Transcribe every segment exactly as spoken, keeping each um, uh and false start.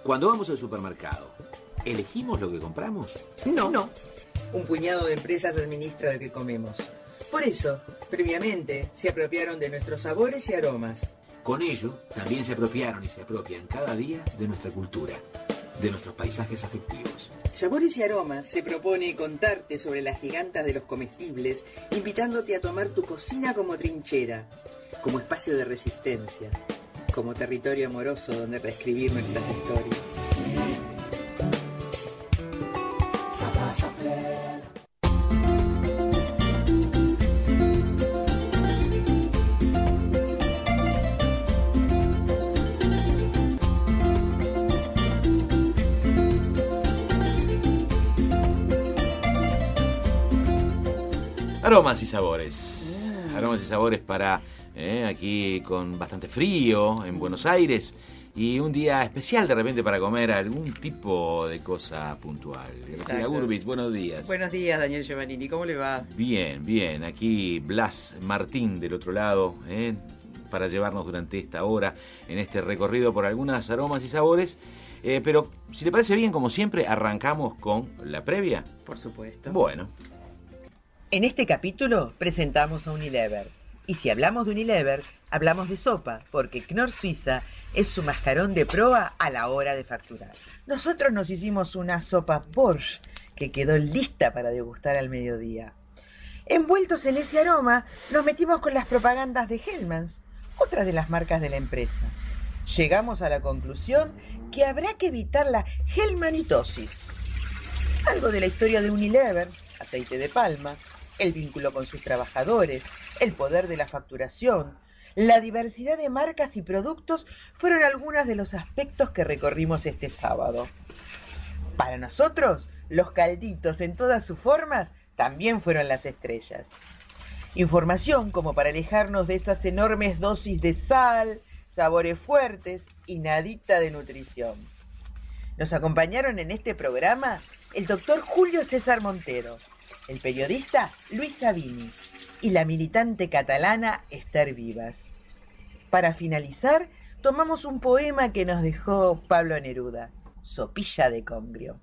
Cuando vamos al supermercado, ¿elegimos lo que compramos? No. No. Un puñado de empresas administra lo que comemos. Por eso, previamente, se apropiaron de nuestros sabores y aromas. Con ello, también se apropiaron y se apropian cada día de nuestra cultura, de nuestros paisajes afectivos. Sabores y Aromas se propone contarte sobre las gigantas de los comestibles, invitándote a tomar tu cocina como trinchera, como espacio de resistencia, como territorio amoroso donde reescribir nuestras historias. Aromas y sabores. Mm. Aromas y sabores para eh, aquí con bastante frío en Buenos Aires y un día especial de repente para comer algún tipo de cosa puntual. Graciela Gurbitz, buenos días. Buenos días, Daniel Giovannini, ¿cómo le va? Bien, bien. Aquí Blas Martín del otro lado, eh, para llevarnos durante esta hora en este recorrido por algunas aromas y sabores. Eh, pero si le parece bien, como siempre, arrancamos con la previa. Por supuesto. Bueno. En este capítulo presentamos a Unilever. Y si hablamos de Unilever, hablamos de sopa, porque Knorr Suiza es su mascarón de proa a la hora de facturar. Nosotros nos hicimos una sopa Porsche que quedó lista para degustar al mediodía. Envueltos en ese aroma, nos metimos con las propagandas de Hellmann's, otra de las marcas de la empresa. Llegamos a la conclusión que habrá que evitar la Hellmannitosis. Algo de la historia de Unilever, aceite de palma, el vínculo con sus trabajadores, el poder de la facturación, la diversidad de marcas y productos fueron algunos de los aspectos que recorrimos este sábado. Para nosotros, los calditos en todas sus formas también fueron las estrellas. Información como para alejarnos de esas enormes dosis de sal, sabores fuertes y nadita de nutrición. Nos acompañaron en este programa el doctor Julio César Montero, el periodista Luis Savini y la militante catalana Esther Vivas. Para finalizar, tomamos un poema que nos dejó Pablo Neruda, Sopilla de Congrio.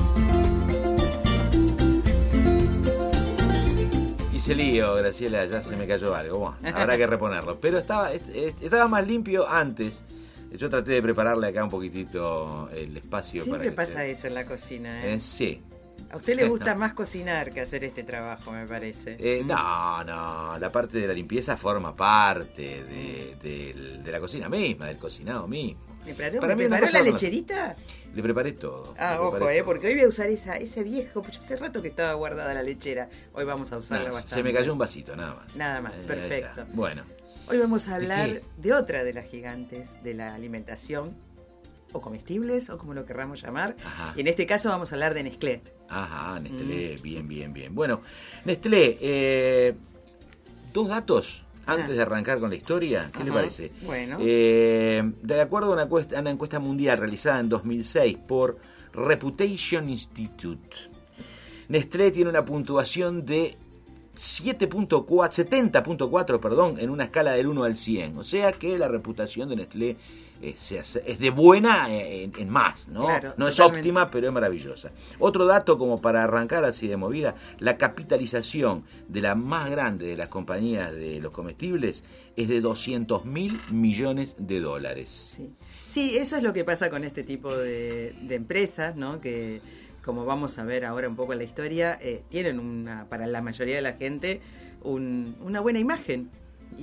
Hice lío, Graciela, ya se me cayó algo. Bueno, habrá que reponerlo. Pero estaba, estaba más limpio antes. Yo traté de prepararle acá un poquitito el espacio. Siempre para pasa usted... eso en la cocina, ¿eh? Eh, sí. A usted le gusta más cocinar que hacer este trabajo, me parece. Eh, no, no, la parte de la limpieza forma parte de, de, de la cocina misma, del cocinado mismo. ¿Me preparó, Para ¿me mí preparó la no... lecherita? Le preparé todo. Ah, le ojo, preparé eh, todo. porque hoy voy a usar esa, ese viejo, pues hace rato que estaba guardada la lechera. Hoy vamos a usarla Nah, bastante. se me cayó un vasito, nada más. Nada más, Eh, perfecto. Bueno. Hoy vamos a hablar ¿De de otra de las gigantes de la alimentación, o comestibles, o como lo querramos llamar. Ajá. Y en este caso vamos a hablar de Nestlé. Ajá, Nestlé, mm. bien, bien, bien. Bueno, Nestlé, eh, dos datos antes ah. de arrancar con la historia. ¿Qué Ajá. le parece? Bueno. Eh, de acuerdo a una encuesta, una encuesta mundial realizada en dos mil seis por Reputation Institute, Nestlé tiene una puntuación de siete punto cuatro, setenta punto cuatro, perdón, en una escala del uno al cien. O sea que la reputación de Nestlé es, es de buena en, en más, ¿no? Claro, no es totalmente. óptima, pero es maravillosa. Otro dato como para arrancar así de movida, la capitalización de la más grande de las compañías de los comestibles es de doscientos mil millones de dólares. Sí. sí, eso es lo que pasa con este tipo de, de empresas, ¿no? Que, como vamos a ver ahora un poco en la historia, eh, tienen una, para la mayoría de la gente un, una buena imagen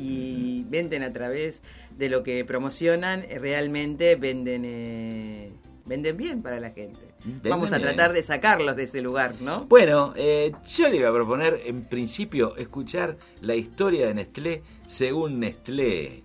y venden a través de lo que promocionan, eh, realmente venden eh, venden bien para la gente. Venden vamos a tratar bien. de sacarlos de ese lugar, ¿no? Bueno, eh, yo le iba a proponer en principio escuchar la historia de Nestlé según Nestlé.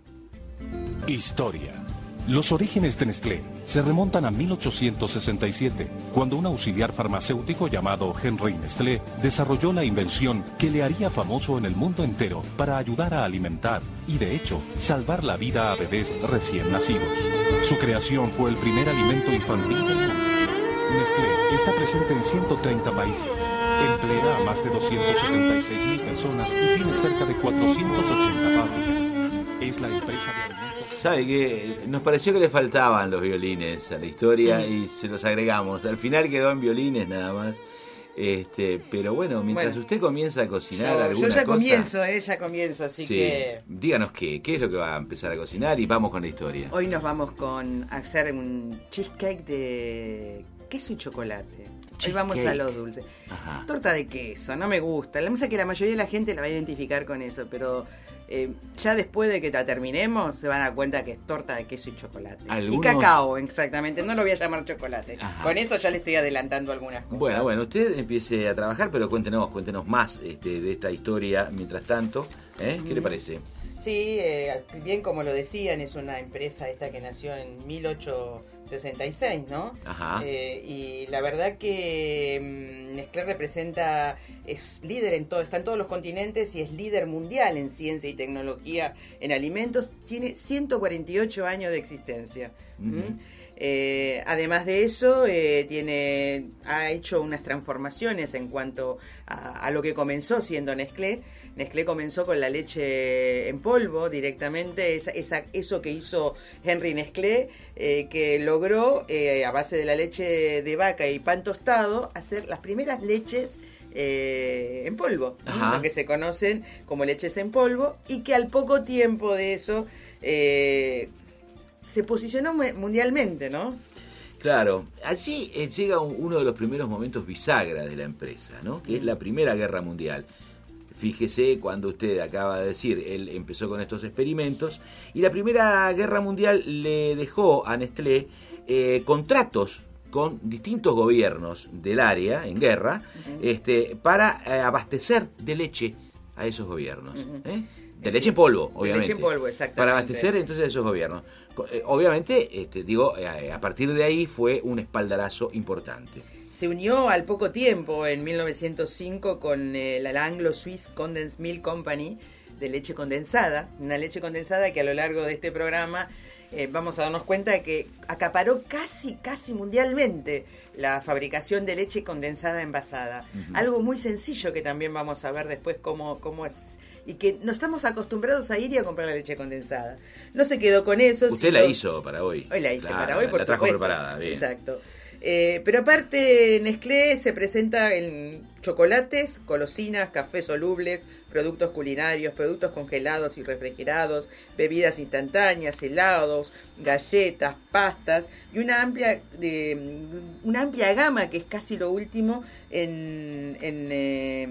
Historia. Los orígenes de Nestlé se remontan a mil ochocientos sesenta y siete, cuando un auxiliar farmacéutico llamado Henry Nestlé desarrolló la invención que le haría famoso en el mundo entero para ayudar a alimentar y, de hecho, salvar la vida a bebés recién nacidos. Su creación fue el primer alimento infantil del mundo. Nestlé está presente en ciento treinta países, emplea a más de doscientas setenta y seis mil personas y tiene cerca de cuatrocientas ochenta fábricas. es la empresa de alimentos. ¿Sabe qué? Nos pareció que le faltaban los violines a la historia y se los agregamos. Al final quedó en violines nada más. Este, pero bueno, mientras Bueno, usted comienza a cocinar Yo, alguna yo ya cosa, comienzo, eh, ya comienzo, así sí, que díganos qué, qué es lo que va a empezar a cocinar y vamos con la historia. hoy nos vamos con a hacer un cheesecake de queso y chocolate. Hoy vamos a Cheesecake. los dulces. Ajá. Torta de queso, no me gusta. La música que la mayoría de la gente la va a identificar con eso, pero eh, ya después de que la terminemos se van a dar cuenta que es torta de queso y chocolate. Algunos- Y cacao, exactamente. No lo voy a llamar chocolate. Ajá. Con eso ya le estoy adelantando algunas cosas. Bueno, bueno, usted empiece a trabajar, pero cuéntenos, cuéntenos más este, de esta historia mientras tanto. ¿eh? ¿Qué le parece? Sí, eh, bien como lo decían, es una empresa esta que nació en mil ochocientos sesenta y seis, ¿no? Ajá. Eh, y la verdad que mm, Nestlé representa, es líder en todo, está en todos los continentes y es líder mundial en ciencia y tecnología en alimentos. Tiene ciento cuarenta y ocho años de existencia. Ujú. ¿Mm? Eh, además de eso, eh, tiene, ha hecho unas transformaciones en cuanto a, a lo que comenzó siendo Nestlé. Nestlé comenzó con la leche en polvo directamente, esa, esa, eso que hizo Henry Nestlé, eh, que logró, eh, a base de la leche de vaca y pan tostado, hacer las primeras leches eh, en polvo, Ajá. lo que se conocen como leches en polvo, y que al poco tiempo de eso eh, se posicionó mu- mundialmente, ¿no? Claro, allí eh, llega un- uno de los primeros momentos bisagra de la empresa, ¿no? Que es la Primera Guerra Mundial. Fíjese cuando usted acaba de decir, él empezó con estos experimentos y la Primera Guerra Mundial le dejó a Nestlé eh, contratos con distintos gobiernos del área en guerra este, para eh, abastecer de leche a esos gobiernos. ¿eh? De Sí. leche en polvo, De obviamente. leche en polvo, exactamente. Para abastecer entonces a esos gobiernos. Co- eh, Obviamente, este, digo, eh, a partir de ahí fue un espaldarazo importante. Se unió al poco tiempo, en mil novecientos cinco, con eh, la Anglo-Swiss Condensed Milk Company de leche condensada. Una leche condensada que a lo largo de este programa eh, vamos a darnos cuenta de que acaparó casi, casi mundialmente la fabricación de leche condensada envasada. Ujú. Algo muy sencillo que también vamos a ver después cómo, cómo es... Y que no estamos acostumbrados a ir y a comprar la leche condensada. No se quedó con eso. Usted sino- la hizo para hoy. Hoy la hice Claro, para hoy, por la trajo supuesto. preparada, bien. Exacto. Eh, pero aparte, Nestlé se presenta en chocolates, golosinas, cafés solubles, productos culinarios, productos congelados y refrigerados, bebidas instantáneas, helados, galletas, pastas y una amplia, eh, una amplia gama que es casi lo último en, en, eh,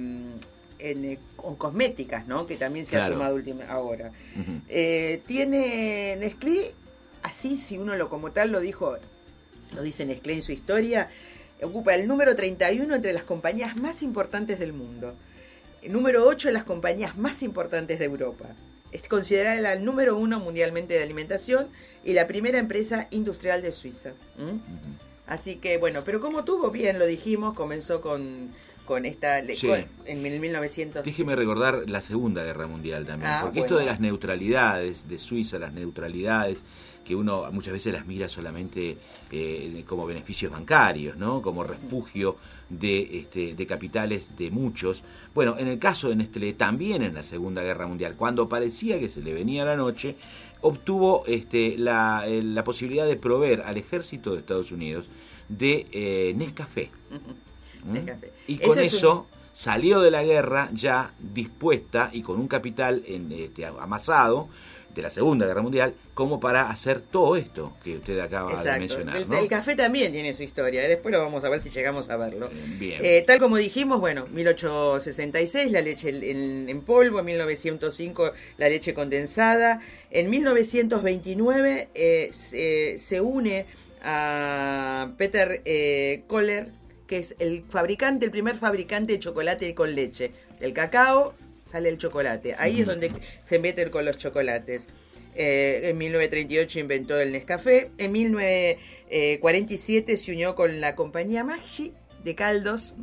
en, eh, con cosméticas, ¿no? Que también se Claro. ha sumado última, ahora. Ujú. Eh, tiene Nestlé, así si uno lo como tal lo dijo, lo dice Nestlé en su historia, ocupa el número treinta y uno entre las compañías más importantes del mundo. El número ocho de las compañías más importantes de Europa. Es considerada el número uno mundialmente de alimentación y la primera empresa industrial de Suiza. ¿Mm? Ujú. Así que bueno, pero como tuvo bien, lo dijimos, comenzó con, con esta... le- Sí. con- en mil novecientos... Déjeme recordar la Segunda Guerra Mundial también, Ah, porque bueno. esto de las neutralidades de Suiza, las neutralidades que uno muchas veces las mira solamente eh, como beneficios bancarios, ¿no? Como refugio de, este, de capitales de muchos. Bueno, en el caso de Nestlé, también en la Segunda Guerra Mundial, cuando parecía que se le venía la noche, obtuvo este, la, eh, la posibilidad de proveer al ejército de Estados Unidos de eh, Nescafé. ¿Mm? Nescafé. Y con Eso es eso un- salió de la guerra ya dispuesta y con un capital en, este, amasado de la Segunda Guerra Mundial como para hacer todo esto que usted acaba de Exacto. mencionar. El, ¿no? el café también tiene su historia, ¿eh? Después lo vamos a ver si llegamos a verlo. Eh, Bien. Eh, tal como dijimos, bueno, mil ochocientos sesenta y seis la leche en, en polvo, en mil novecientos cinco la leche condensada, en mil novecientos veintinueve eh, se, se une a Peter eh, Kohler, que es el fabricante, el primer fabricante de chocolate con leche. Del cacao sale el chocolate, ahí Ujú. es donde se meten con los chocolates. Eh, en mil novecientos treinta y ocho inventó el Nescafé. En mil novecientos cuarenta y siete se unió con la compañía Maggi de caldos.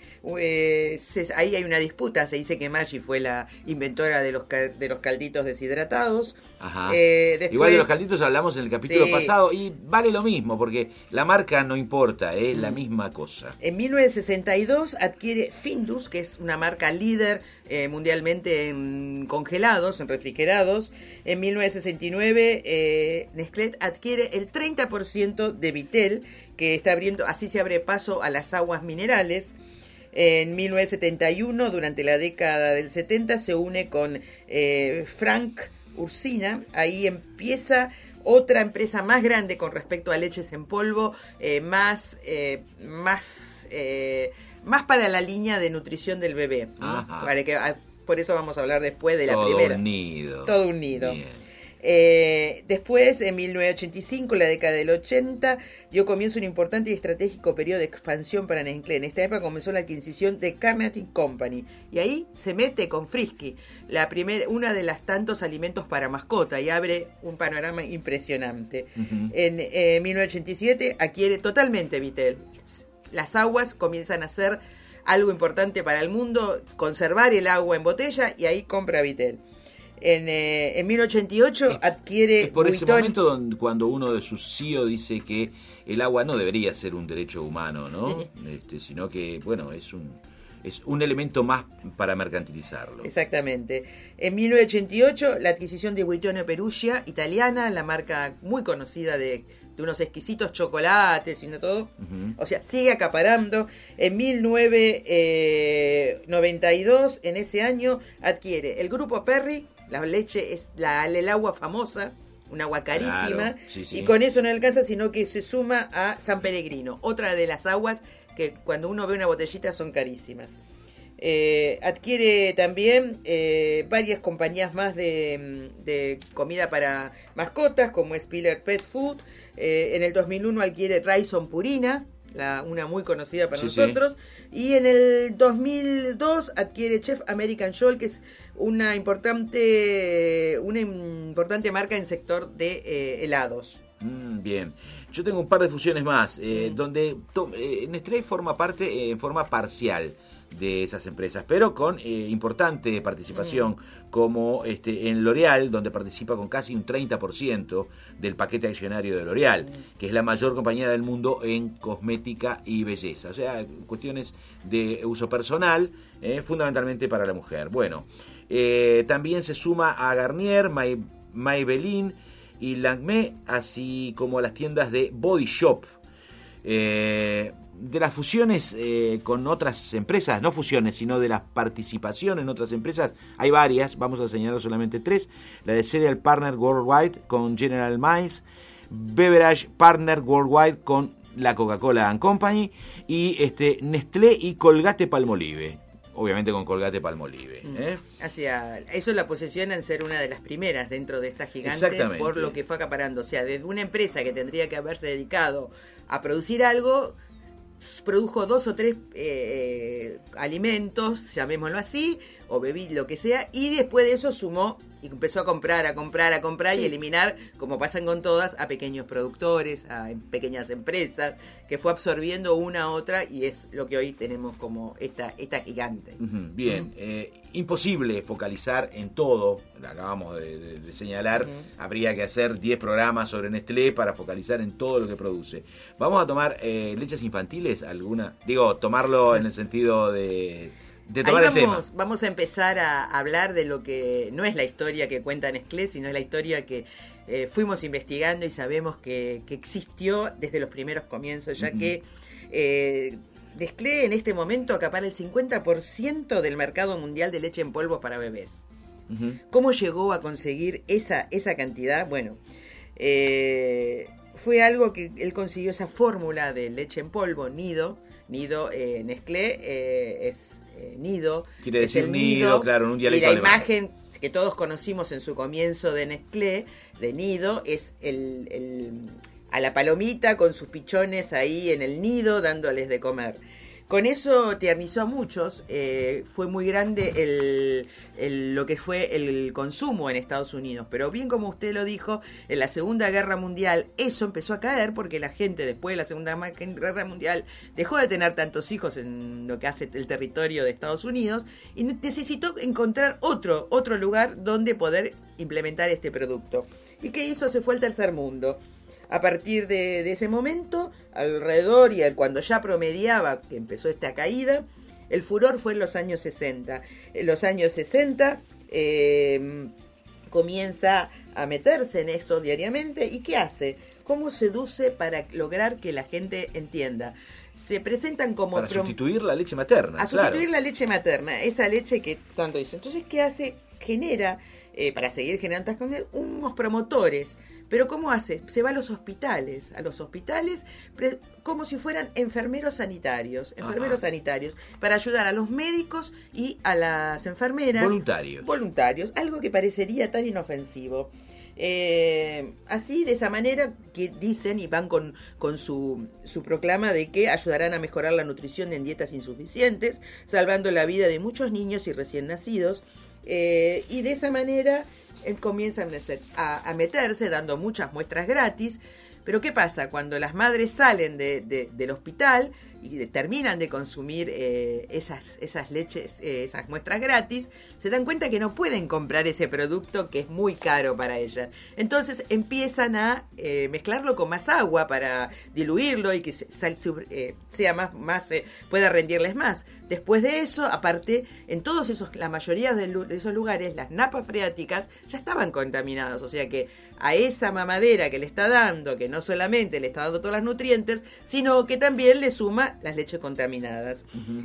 Eh, se, ahí hay una disputa, se dice que Maggi fue la inventora de los, de los calditos deshidratados. Ajá. Eh, después, Igual de los calditos hablamos en el capítulo sí. pasado y vale lo mismo porque la marca no importa, es mm. la misma cosa. En mil novecientos sesenta y dos adquiere Findus, que es una marca líder eh, mundialmente en congelados, en refrigerados. En mil novecientos sesenta y nueve eh, Nestlé adquiere el treinta por ciento de Vittel, que está abriendo, así se abre paso a las aguas minerales. En mil novecientos setenta y uno, durante la década del setenta, se une con eh, Frank Ursina. Ahí empieza otra empresa más grande con respecto a leches en polvo, eh, más, eh, más, eh, más para la línea de nutrición del bebé. Para que, por eso vamos a hablar después de la Todo primera. Un nido. Todo un nido. Bien. Eh, después, en mil novecientos ochenta y cinco, la década del ochenta, dio comienzo un importante y estratégico periodo de expansión para Nestlé. En esta época comenzó la adquisición de Carnatic Company y ahí se mete con Frisky, la primer, una de las tantos alimentos para mascota, y abre un panorama impresionante. Uh-huh. En eh, mil novecientos ochenta y siete adquiere totalmente Vittel. Las aguas comienzan a ser algo importante para el mundo, conservar el agua en botella, y ahí compra Vittel. En, eh, en mil novecientos ochenta y ocho es, adquiere es por Vuitton. Ese momento donde, cuando uno de sus C E O dice que el agua no debería ser un derecho humano, ¿no? Sí. Este, sino que, bueno, es un es un elemento más para mercantilizarlo. Exactamente. En mil novecientos ochenta y ocho, la adquisición de Buitoni Perugia, italiana, la marca muy conocida de, de unos exquisitos chocolates y no todo. Uh-huh. O sea, sigue acaparando. En mil novecientos noventa y dos, en ese año, adquiere el Grupo Perry. La leche es la, el agua famosa, un agua carísima, claro, sí, sí. Y con eso no alcanza, sino que se suma a San Pellegrino, otra de las aguas que cuando uno ve una botellita son carísimas. Eh, adquiere también eh, varias compañías más de, de comida para mascotas, como es Spiller Pet Food. Eh, en el dos mil uno adquiere Raison Purina, la, una muy conocida para sí, nosotros, sí. Y en el dos mil dos adquiere Chef American Shoal, que es una importante una importante marca en sector de eh, helados. Mm, bien, yo tengo un par de fusiones más, eh, mm. donde to, eh, Nestlé forma parte eh, en forma parcial de esas empresas, pero con eh, importante participación, mm. como este, en L'Oréal, donde participa con casi un treinta por ciento del paquete accionario de L'Oréal, mm. que es la mayor compañía del mundo en cosmética y belleza, o sea, cuestiones de uso personal, eh, fundamentalmente para la mujer. Bueno, eh, también se suma a Garnier, May, Maybelline y Lanvin, así como a las tiendas de Body Shop. Eh, de las fusiones eh, con otras empresas, no fusiones, sino de la participación en otras empresas, hay varias, vamos a señalar solamente tres: la de Cereal Partner Worldwide con General Mills, Beverage Partner Worldwide con la Coca-Cola and Company, y este Nestlé y Colgate-Palmolive. Obviamente con Colgate-Palmolive. ¿eh? Hacia, eso la posesiona en ser una de las primeras dentro de esta gigante por lo que fue acaparando. O sea, desde una empresa que tendría que haberse dedicado a producir algo, produjo dos o tres eh, alimentos, llamémoslo así, o bebí lo que sea, y después de eso sumó y empezó a comprar, a comprar, a comprar, sí. Y eliminar, como pasan con todas, a pequeños productores, a pequeñas empresas, que fue absorbiendo una a otra, y es lo que hoy tenemos como esta, esta gigante. Uh-huh, bien, uh-huh. eh, imposible focalizar en todo, lo acabamos de, de, de señalar, uh-huh. Habría que hacer diez programas sobre Nestlé para focalizar en todo lo que produce. Vamos a tomar eh, leches infantiles, alguna, digo, tomarlo en el sentido de... De tomar Ahí vamos, el tema. Vamos a empezar a hablar de lo que no es la historia que cuenta Nestlé, sino es la historia que eh, fuimos investigando y sabemos que, que existió desde los primeros comienzos, ya uh-huh. que eh, Nestlé en este momento acapara el cincuenta por ciento del mercado mundial de leche en polvo para bebés. Uh-huh. ¿Cómo llegó a conseguir esa, esa cantidad? Bueno, eh, fue algo que él consiguió, esa fórmula de leche en polvo, Nido. Nido, eh, Nestlé eh, es eh, Nido. Quiere decir el nido, nido, claro, en un dialecto y la alemán. Imagen que todos conocimos en su comienzo de Nestlé, de Nido, es el, el a la palomita con sus pichones ahí en el nido dándoles de comer. con eso tiernizó a muchos, eh, fue muy grande el, el, lo que fue el consumo en Estados Unidos, pero bien como usted lo dijo, en la Segunda Guerra Mundial eso empezó a caer porque la gente después de la Segunda Guerra Mundial dejó de tener tantos hijos en lo que hace el territorio de Estados Unidos y necesitó encontrar otro, otro lugar donde poder implementar este producto. ¿Y qué hizo? Se fue al tercer mundo. A partir de, de ese momento, alrededor y cuando ya promediaba que empezó esta caída, el furor fue en los años sesenta. En los años sesenta eh, comienza a meterse en eso diariamente. ¿Y qué hace? ¿Cómo seduce para lograr que la gente entienda? Se presentan como... Para sustituir la leche materna. A claro. sustituir la leche materna, esa leche que tanto dice. Entonces, ¿qué hace? Genera, eh, para seguir generando unos promotores. Pero ¿cómo hace? Se va a los hospitales, a los hospitales pre- como si fueran enfermeros sanitarios, enfermeros Ajá. sanitarios, para ayudar a los médicos y a las enfermeras. Voluntarios. Voluntarios, algo que parecería tan inofensivo. Eh, así, de esa manera que dicen y van con, con su, su proclama de que ayudarán a mejorar la nutrición en dietas insuficientes, salvando la vida de muchos niños y recién nacidos. Eh, y de esa manera eh, comienzan a, a meterse dando muchas muestras gratis. Pero ¿qué pasa? Cuando las madres salen de, de, del hospital y de, terminan de consumir eh, esas, esas leches, eh, esas muestras gratis, se dan cuenta que no pueden comprar ese producto que es muy caro para ellas. Entonces empiezan a eh, mezclarlo con más agua para diluirlo y que se, eh, sea más, más eh, pueda rendirles más. Después de eso, aparte, en todos esos, la mayoría de, de esos lugares, las napas freáticas ya estaban contaminadas, o sea que a esa mamadera que le está dando, que no solamente le está dando todos los nutrientes, sino que también le suma las leches contaminadas. Uh-huh.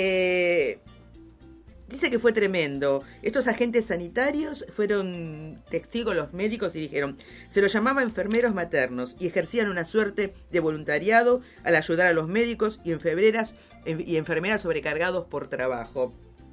Eh, dice que fue tremendo. Estos agentes sanitarios fueron testigos, los médicos, y dijeron, se los llamaba enfermeros maternos y ejercían una suerte de voluntariado al ayudar a los médicos y enfermeras, y enfermeras sobrecargados por trabajo.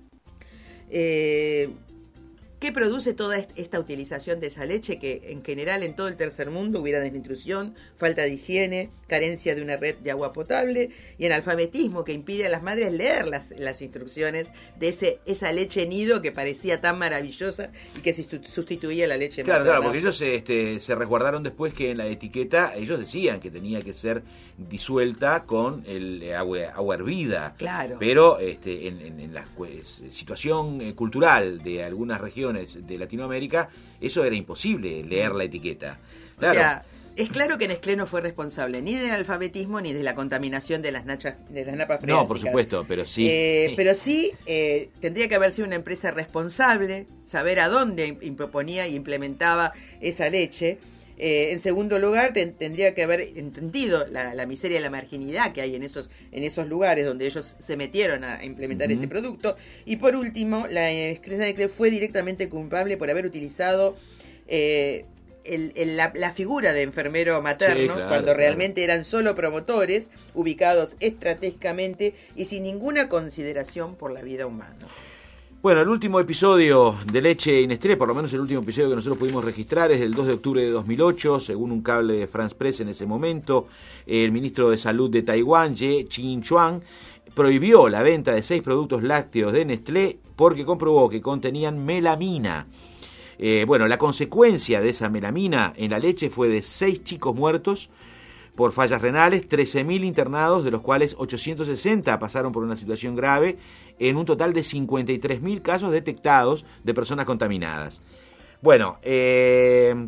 Eh... ¿Qué produce toda esta utilización de esa leche? Que en general en todo el tercer mundo hubiera desnutrición, falta de higiene, carencia de una red de agua potable y analfabetismo que impide a las madres leer las, las instrucciones de ese, esa leche nido que parecía tan maravillosa y que sustituía la leche claro, materna. Claro, porque ellos este, se resguardaron después que en la etiqueta ellos decían que tenía que ser disuelta con el agua, agua hervida. Claro. Pero este, en, en, en la pues, situación eh, cultural de algunas regiones de Latinoamérica, eso era imposible, leer la etiqueta. Claro. O sea, es claro que Nestlé no fue responsable ni del alfabetismo ni de la contaminación de las, nachas, de las napas freáticas. No, por supuesto, pero sí. Eh, pero sí, eh, tendría que haber sido una empresa responsable, saber a dónde proponía y implementaba esa leche. Eh, en segundo lugar, ten, tendría que haber entendido la, la miseria y la marginalidad que hay en esos, en esos lugares donde ellos se metieron a implementar uh-huh. este producto. Y por último, la empresa Nestlé fue directamente culpable por haber utilizado eh, el, el, la, la figura de enfermero materno, sí, claro, cuando realmente claro. eran solo promotores, ubicados estratégicamente y sin ninguna consideración por la vida humana. Bueno, el último episodio de Leche y Nestlé, por lo menos el último episodio que nosotros pudimos registrar, es del dos de octubre de dos mil ocho, según un cable de France Press en ese momento. El ministro de Salud de Taiwán, Ye Qin-chuan, prohibió la venta de seis productos lácteos de Nestlé porque comprobó que contenían melamina. Eh, bueno, la consecuencia de esa melamina en la leche fue de seis chicos muertos por fallas renales, trece mil internados, de los cuales ochocientos sesenta pasaron por una situación grave, en un total de cincuenta y tres mil casos detectados de personas contaminadas. Bueno, eh,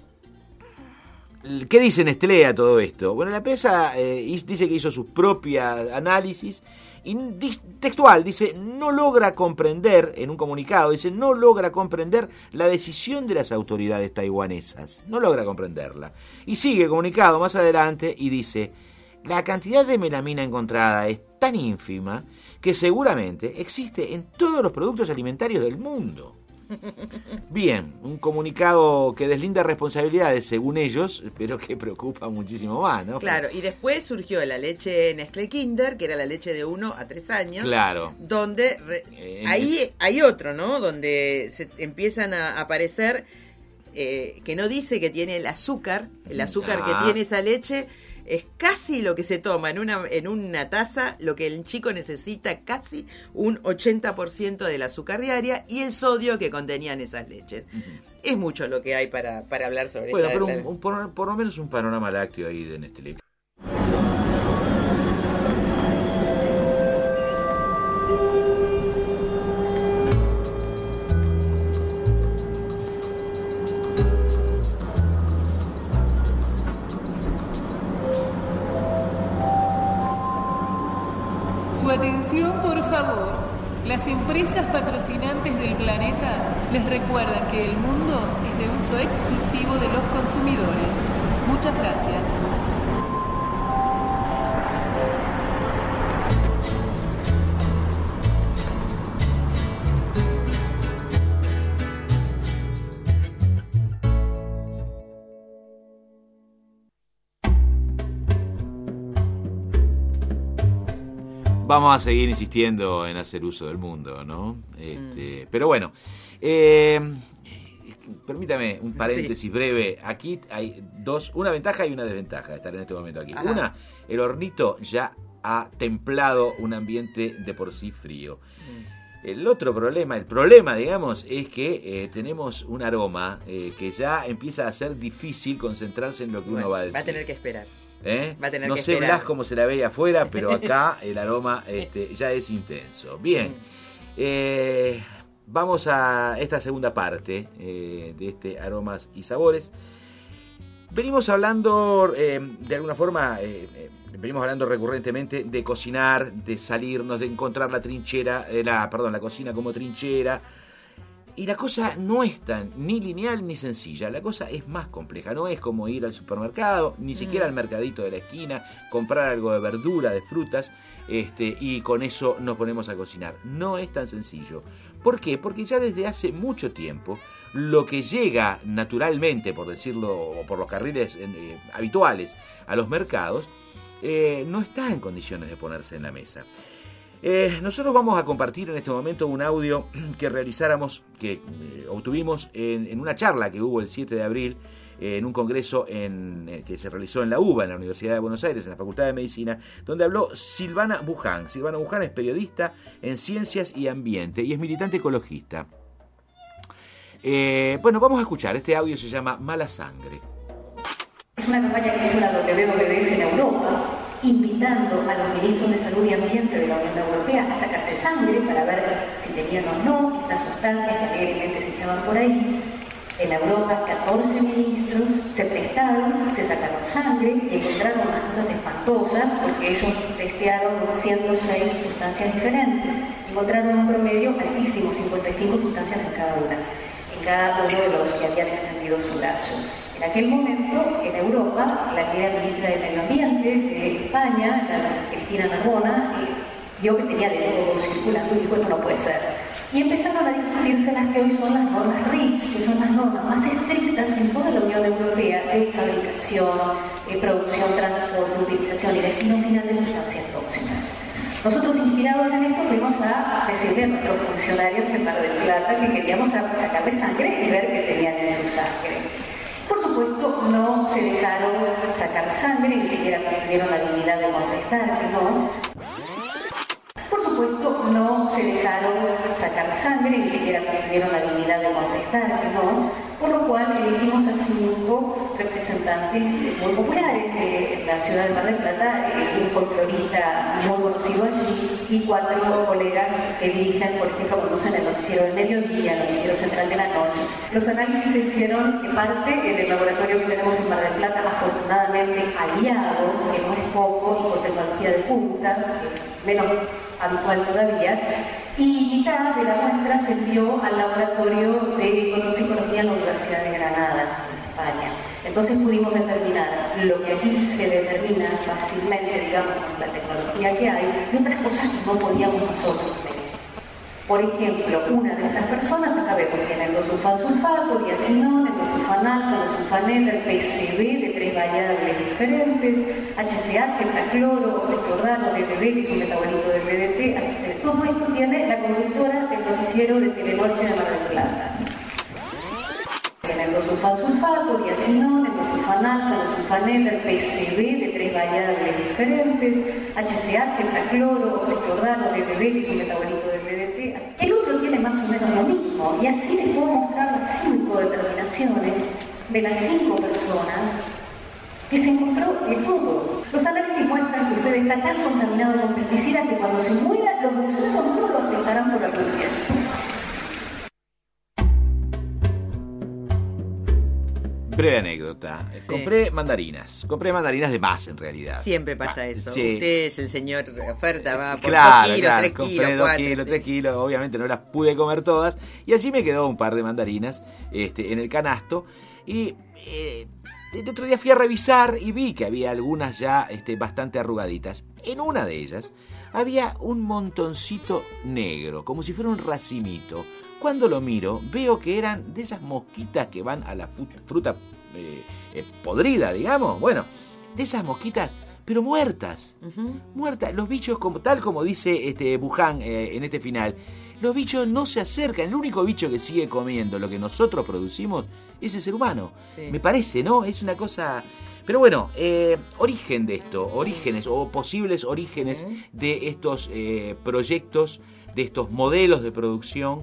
¿qué dice Nestlé a todo esto? Bueno, la empresa eh, dice que hizo su propia análisis y textual dice, no logra comprender, en un comunicado, dice, no logra comprender la decisión de las autoridades taiwanesas, no logra comprenderla. Y sigue el comunicado más adelante y dice, la cantidad de melamina encontrada es tan ínfima que seguramente existe en todos los productos alimentarios del mundo. Bien, un comunicado que deslinda responsabilidades según ellos, pero que preocupa muchísimo más, ¿no? Claro, y después surgió la leche Nestlé Kinder, que era la leche de uno a tres años. Claro. Donde re, eh, ahí hay otro, ¿no? Donde se empiezan a aparecer eh, que no dice que tiene el azúcar, el azúcar Ah. que tiene esa leche es casi lo que se toma en una, en una taza, lo que el chico necesita casi un ochenta por ciento del azúcar diaria y el sodio que contenían esas leches. Es mucho lo que hay para, para hablar sobre Bueno, esta... pero un, un- por, por lo menos un panorama lácteo ahí de Nestlé. Su atención, por favor. Las empresas patrocinantes del planeta les recuerdan que el mundo es de uso exclusivo de los consumidores. Muchas gracias. Vamos a seguir insistiendo en hacer uso del mundo, ¿no? Este, Pero bueno, eh, permítame un paréntesis Sí. breve. Aquí hay dos, una ventaja y una desventaja de estar en este momento aquí. Ajá. Una, el hornito ya ha templado un ambiente de por sí frío. El otro problema, el problema, digamos, es que eh, tenemos un aroma eh, que ya empieza a ser difícil concentrarse en lo que Bueno, uno va a decir. va a tener que esperar. ¿Eh? Va a tener no que sé esperar. Blas cómo se la ve afuera, pero acá el aroma este, ya es intenso. Bien, eh, vamos a esta segunda parte eh, de este Aromas y Sabores. Venimos hablando, eh, de alguna forma, eh, eh, venimos hablando recurrentemente de cocinar, de salirnos, de encontrar la trinchera, eh, la, perdón, la cocina como trinchera. Y la cosa no es tan ni lineal ni sencilla, la cosa es más compleja, no es como ir al supermercado, ni siquiera al mercadito de la esquina, comprar algo de verdura, de frutas, este, y con eso nos ponemos a cocinar. No es tan sencillo. ¿Por qué? Porque ya desde hace mucho tiempo lo que llega naturalmente, por decirlo, por los carriles eh, habituales a los mercados, eh, no está en condiciones de ponerse en la mesa. Eh, nosotros vamos a compartir en este momento un audio que realizáramos, que eh, obtuvimos en, en una charla que hubo el siete de abril eh, en un congreso en, eh, que se realizó en la UBA, en la Universidad de Buenos Aires, en la Facultad de Medicina, donde habló Silvana Buján. Silvana Buján es periodista en Ciencias y Ambiente y es militante ecologista. Eh, bueno, vamos a escuchar, este audio se llama Mala Sangre. Es una campaña que hizo la W W F en Europa, invitando a los ministros de Salud y Ambiente de la Unión Europea a sacarse sangre para ver si tenían o no estas sustancias que alegremente se echaban por ahí. En Europa, catorce ministros se prestaron, se sacaron sangre y encontraron unas cosas espantosas porque ellos testearon ciento seis sustancias diferentes. Encontraron un promedio altísimo, cincuenta y cinco sustancias en cada una, en cada uno de los que habían extendido su brazo. En aquel momento, en Europa, la que era ministra de Medio Ambiente de España, la Cristina Narbona, eh, vio que tenía de todo circulando y dijo, esto no puede ser. Y empezaron a discutirse las que hoy son las normas REACH, que son las normas más estrictas en toda la Unión Europea de fabricación, de producción, transporte, utilización y destino final de sustancias tóxicas. Nosotros, inspirados en esto, fuimos a decirle a nuestros funcionarios en Mar del Plata que queríamos sacarle sangre y ver qué tenían en su sangre. Por supuesto, no se dejaron sacar sangre, ni siquiera tuvieron la dignidad de contestar que no. Por supuesto, no se dejaron sacar sangre, ni siquiera tuvieron la dignidad de contestar que no, por lo cual elegimos a cinco representantes muy populares de la ciudad de Mar del Plata, un folclorista muy conocido allí y cuatro colegas que dirigen, por ejemplo, conocen el noticiero del mediodía, el noticiero central de la noche. Los análisis se hicieron en parte en el laboratorio que tenemos en Mar del Plata, afortunadamente aliado, que no es poco, y con tecnología de punta, menos habitual todavía, y mitad de la muestra se envió al laboratorio de ecotoxicología en la Universidad de Granada, en España. Entonces pudimos determinar lo que aquí se determina fácilmente, digamos, con la tecnología que hay, y otras cosas que no podíamos nosotros ver. Por ejemplo, una de estas personas, acá vemos, tiene endosulfan-sulfato, diacinón, endosulfanato, endosulfanel, el P C B de tres variables diferentes, H C H, hexacloro, oxiclordano, D T B, que es un metabolito del D D T, H C L. Todo esto tiene la conductora del noticiero de Telenoche de Mar del Plata. En endosulfan-sulfato, diacinón, endosulfanalfa, endosulfanéter, P C B de tres variables diferentes, H C H, hexacloro, oxiclordano, D D B, que es un metabolito del D D T. El otro tiene más o menos lo mismo, y así les puedo mostrar las cinco determinaciones de las cinco personas que se encontró de todo. Los análisis muestran que usted está tan contaminado con pesticidas que cuando se muera, los museos no lo afectarán por algún tiempo. Breve anécdota. Sí. Compré mandarinas. Compré mandarinas de más, en realidad. Siempre pasa Ah, eso. sí. Usted es el señor oferta, va por Claro, dos kilos, claro, tres compré kilos, dos cuatro. kilos, sí. tres kilos, obviamente no las pude comer todas, y así me quedó un par de mandarinas este, en el canasto, y eh, el otro día fui a revisar y vi que había algunas ya este, bastante arrugaditas. En una de ellas había un montoncito negro, como si fuera un racimito. Cuando lo miro, veo que eran de esas mosquitas que van a la fruta eh, eh, podrida, digamos. Bueno, de esas mosquitas, pero muertas. Uh-huh. Muertas. Los bichos, como, tal como dice este Buján eh, en este final, los bichos no se acercan. El único bicho que sigue comiendo lo que nosotros producimos es el ser humano. Sí. Me parece, ¿no? Es una cosa... Pero bueno, eh, origen de esto, orígenes o posibles orígenes Uh-huh. de estos eh, proyectos, de estos modelos de producción.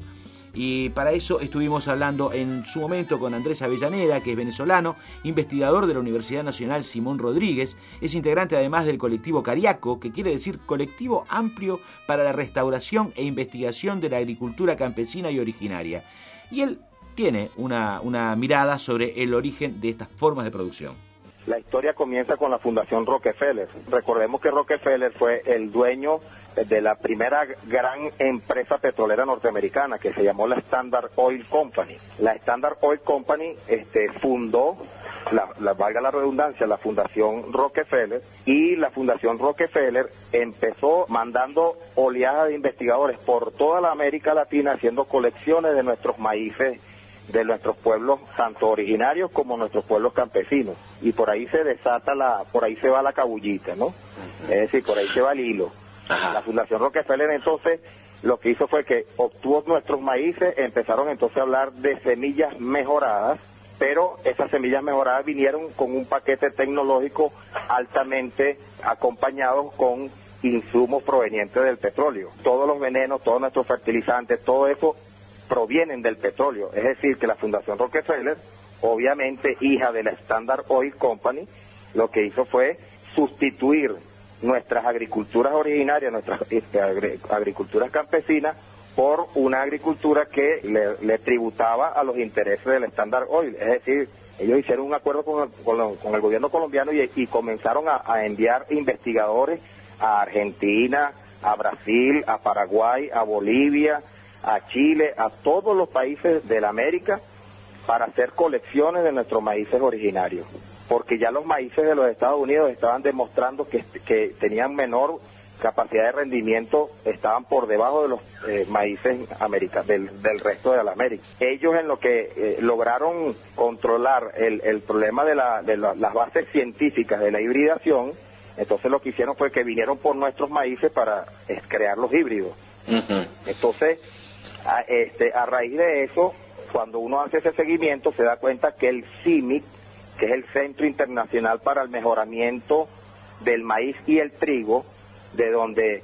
Y para eso estuvimos hablando en su momento con Andrés Avellaneda, que es venezolano, investigador de la Universidad Nacional Simón Rodríguez, es integrante además del colectivo Cariaco, que quiere decir Colectivo Amplio para la Restauración e Investigación de la Agricultura Campesina y Originaria. Y él tiene una, una mirada sobre el origen de estas formas de producción. La historia comienza con la Fundación Rockefeller. Recordemos que Rockefeller fue el dueño de la primera gran empresa petrolera norteamericana, que se llamó la Standard Oil Company. La Standard Oil Company este, fundó, la, la, valga la redundancia, la Fundación Rockefeller, y la Fundación Rockefeller empezó mandando oleadas de investigadores por toda la América Latina haciendo colecciones de nuestros maíces, de nuestros pueblos, tanto originarios como nuestros pueblos campesinos. Y por ahí se desata la, por ahí se va la cabullita, ¿no? Es decir, por ahí se va el hilo. Ajá. La Fundación Rockefeller entonces lo que hizo fue que obtuvo nuestros maíces, empezaron entonces a hablar de semillas mejoradas, pero esas semillas mejoradas vinieron con un paquete tecnológico altamente acompañado con insumos provenientes del petróleo. Todos los venenos, todos nuestros fertilizantes, todo eso provienen del petróleo. Es decir, que la Fundación Rockefeller, obviamente hija de la Standard Oil Company, lo que hizo fue sustituir nuestras agriculturas originarias, nuestras este, agri agriculturas campesinas, por una agricultura que le, le tributaba a los intereses del Standard Oil. Es decir, ellos hicieron un acuerdo con el, con lo, con el gobierno colombiano y, y comenzaron a, a enviar investigadores a Argentina, a Brasil, a Paraguay, a Bolivia, a Chile, a todos los países de la América para hacer colecciones de nuestros maíces originarios, porque ya los maíces de los Estados Unidos estaban demostrando que, que tenían menor capacidad de rendimiento, estaban por debajo de los eh, maíces americanos, del, del resto de la América. Ellos en lo que eh, lograron controlar el, el problema de, la, de la, las bases científicas de la hibridación, entonces lo que hicieron fue que vinieron por nuestros maíces para eh, crear los híbridos. Uh-huh. Entonces, a, este, a raíz de eso, cuando uno hace ese seguimiento, se da cuenta que el C I M I C, que es el Centro Internacional para el Mejoramiento del Maíz y el Trigo, de donde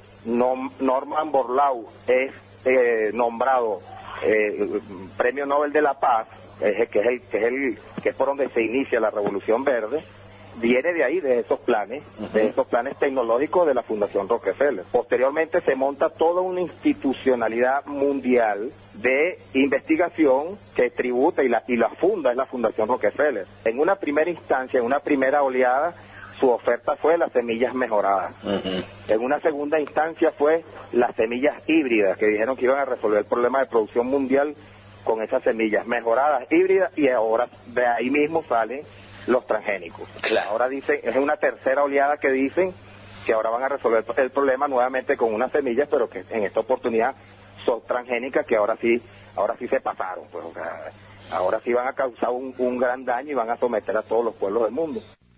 Norman Borlaug es eh, nombrado eh, Premio Nobel de la Paz, eh, que, es el, que, es el, que es por donde se inicia la Revolución Verde, viene de ahí, de esos planes, uh-huh. de esos planes tecnológicos de la Fundación Rockefeller. Posteriormente se monta toda una institucionalidad mundial de investigación que tributa y la, y la funda es la Fundación Rockefeller. En una primera instancia, en una primera oleada, su oferta fue las semillas mejoradas. Uh-huh. En una segunda instancia fue las semillas híbridas, que dijeron que iban a resolver el problema de producción mundial con esas semillas mejoradas, híbridas, y ahora de ahí mismo salen los transgénicos. Claro. Ahora dicen, es una tercera oleada que dicen que ahora van a resolver el problema nuevamente con unas semillas, pero que en esta oportunidad son transgénicas, que ahora sí, ahora sí se pasaron, pues, o sea, ahora sí van a causar un, un gran daño y van a someter a todos los pueblos del mundo.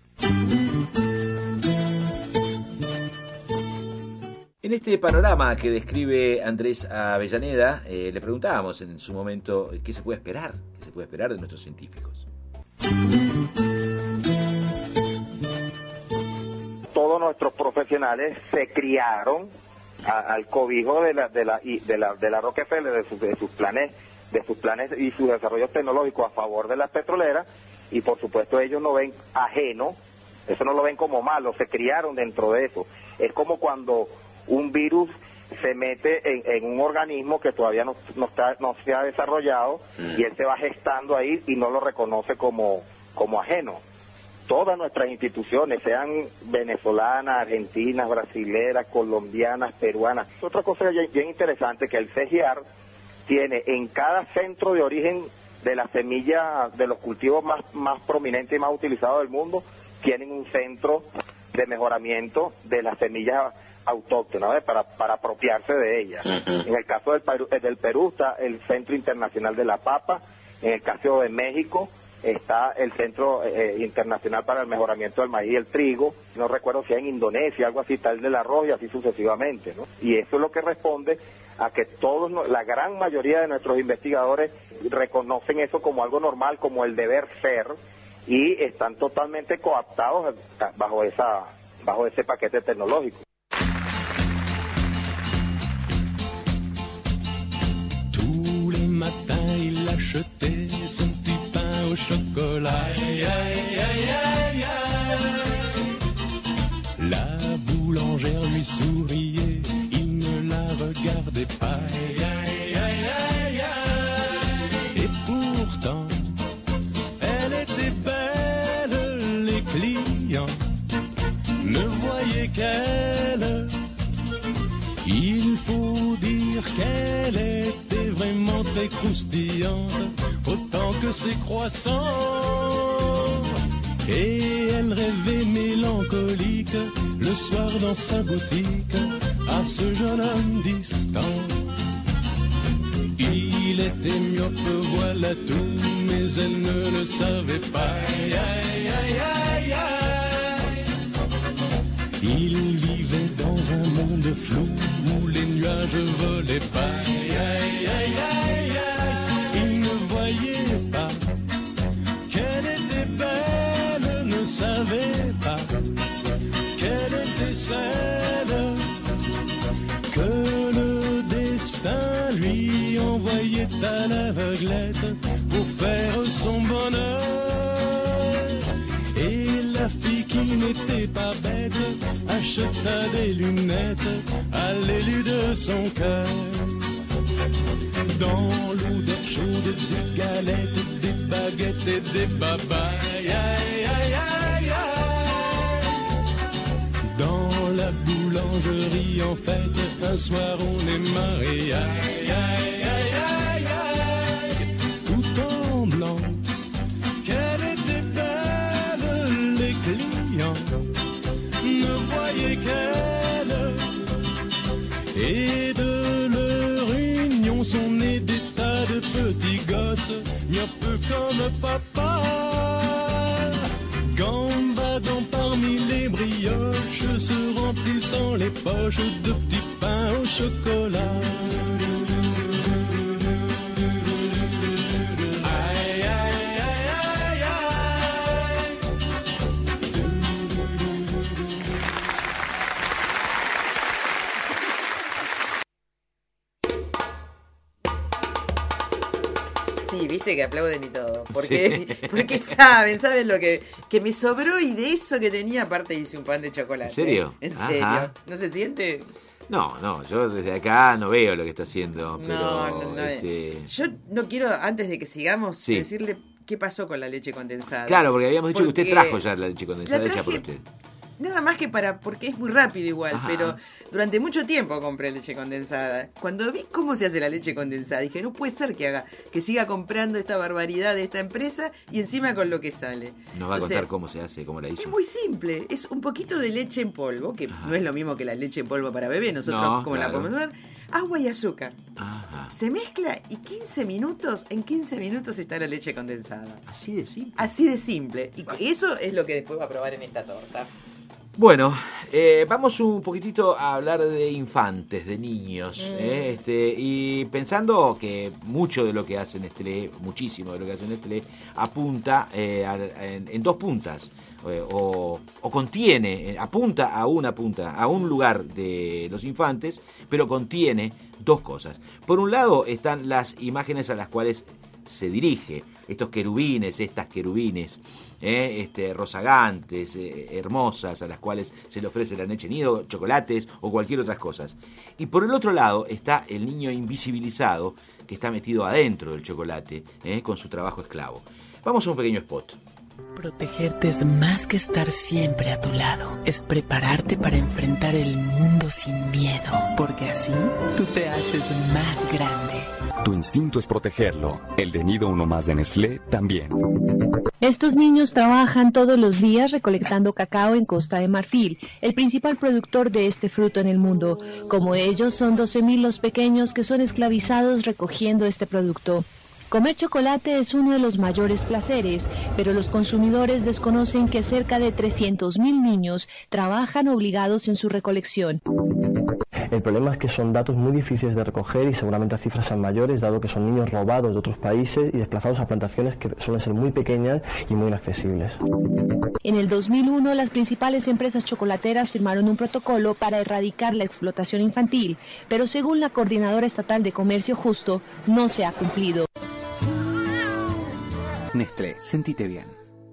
En este panorama que describe Andrés Avellaneda, eh, le preguntábamos en su momento qué se puede esperar, qué se puede esperar de nuestros científicos. Todos nuestros profesionales se criaron a, al cobijo de la de la y de la de la Rockefeller, de sus, de sus planes de sus planes y sus desarrollos tecnológicos a favor de las petroleras, y por supuesto ellos no ven ajeno, eso no lo ven como malo, se criaron dentro de eso. Es como cuando un virus se mete en, en un organismo que todavía no, no, está, no se ha desarrollado, mm. y él se va gestando ahí y no lo reconoce como, como ajeno. Todas nuestras instituciones, sean venezolanas, argentinas, brasileras, colombianas, peruanas. Otra cosa bien, bien interesante, que el C G I A R tiene en cada centro de origen de la semilla, de los cultivos más, más prominentes y más utilizados del mundo, tienen un centro de mejoramiento de las semillas autóctonas, ¿ves? para para apropiarse de ellas. Uh-huh. En el caso del Perú, del Perú está el Centro Internacional de la Papa, en el caso de México está el Centro eh, Internacional para el Mejoramiento del Maíz y el Trigo, no recuerdo si en Indonesia, algo así, tal del arroz y así sucesivamente, ¿no? Y eso es lo que responde a que todos, la gran mayoría de nuestros investigadores reconocen eso como algo normal, como el deber ser, y están totalmente coaptados bajo esa bajo ese paquete tecnológico. Tous les matins il achetait son petit pain au chocolat. Aïe, aïe, aïe, aïe, aïe. La boulangère lui souriait, il ne la regardait pas. Aïe, aïe, aïe, aïe, aïe. Et pourtant elle était belle, les clients ne voyaient qu'elle. Il faut dire qu'elle était vraiment très croustillante, autant que ses croissants. Et elle rêvait mélancolique le soir dans sa boutique à ce jeune homme distant. Il était myope, voilà tout, mais elle ne le savait pas. Aïe, aïe, aïe, aïe, aïe. Il vivait dans un monde flou où les nuages volaient pas. Aïe, aïe, aïe, aïe, aïe. Il ne voyait pas qu'elle était belle, ne savait pas qu'elle était celle que le destin lui envoyait à l'aveuglette pour faire son bonheur. Et la fille qui n'était pas bête acheta des lunettes à l'élu de son cœur. Dans l'odeur chaude des galettes, des baguettes et des babayes. Aïe, aïe, aïe, aïe. Dans la boulangerie en fête, un soir on est mariés. Aïe, aïe, aïe, aïe, aïe. Tout en blanc, qu'elle était belle, les clients ne voyaient qu'elle. Et de leur union sont nés des tas de petits gosses, myopes comme papa, gambadant parmi les brioches, se remplissant les poches de petits pains au chocolat. Aïe, aïe, aïe, aïe, aïe. Sí, viste que aplauden y todo. Porque, sí. porque saben, saben lo que, que me sobró, y de eso que tenía, aparte hice un pan de chocolate. ¿En serio? En serio. Ajá. ¿No se siente? No, no, yo desde acá no veo lo que está haciendo. Pero, no, no, no. Este... Yo no quiero, antes de que sigamos, sí. decirle qué pasó con la leche condensada. Claro, porque habíamos dicho porque que usted trajo ya la leche condensada la hecha por traje... usted. Nada más que para, porque es muy rápido igual, Ajá. pero durante mucho tiempo compré leche condensada. Cuando vi cómo se hace la leche condensada, dije, no puede ser que haga, que siga comprando esta barbaridad de esta empresa y encima con lo que sale. Nos va a o contar sea, cómo se hace, cómo la hizo. Es muy simple, es un poquito de leche en polvo, que Ajá. no es lo mismo que la leche en polvo para bebé, nosotros no, como claro. la podemos tomar, agua y azúcar. Ajá. Se mezcla y quince minutos, en quince minutos está la leche condensada. Así de simple. Así de simple. Y eso es lo que después va a probar en esta torta. Bueno, eh, vamos un poquitito a hablar de infantes, de niños, mm. eh, este, y pensando que mucho de lo que hace Nestlé, muchísimo de lo que hace Nestlé, apunta eh, a, en, en dos puntas, eh, o, o contiene, eh, apunta a una punta, a un lugar de los infantes, pero contiene dos cosas. Por un lado están las imágenes a las cuales se dirige, estos querubines, estas querubines, eh, este, rozagantes, eh, hermosas, a las cuales se le ofrece la leche nido, chocolates o cualquier otras cosas. Y por el otro lado está el niño invisibilizado que está metido adentro del chocolate, eh, con su trabajo esclavo. Vamos a un pequeño spot. Protegerte es más que estar siempre a tu lado. Es prepararte para enfrentar el mundo sin miedo. Porque así tú te haces más grande. Tu instinto es protegerlo. El de Nido Uno Más de Nestlé también. Estos niños trabajan todos los días recolectando cacao en Costa de Marfil, el principal productor de este fruto en el mundo. Como ellos, son doce mil los pequeños que son esclavizados recogiendo este producto. Comer chocolate es uno de los mayores placeres, pero los consumidores desconocen que cerca de trescientos mil niños trabajan obligados en su recolección. El problema es que son datos muy difíciles de recoger y seguramente las cifras sean mayores, dado que son niños robados de otros países y desplazados a plantaciones que suelen ser muy pequeñas y muy inaccesibles. En el dos mil uno, las principales empresas chocolateras firmaron un protocolo para erradicar la explotación infantil, pero según la Coordinadora Estatal de Comercio Justo, no se ha cumplido. Nestlé, sentite bien.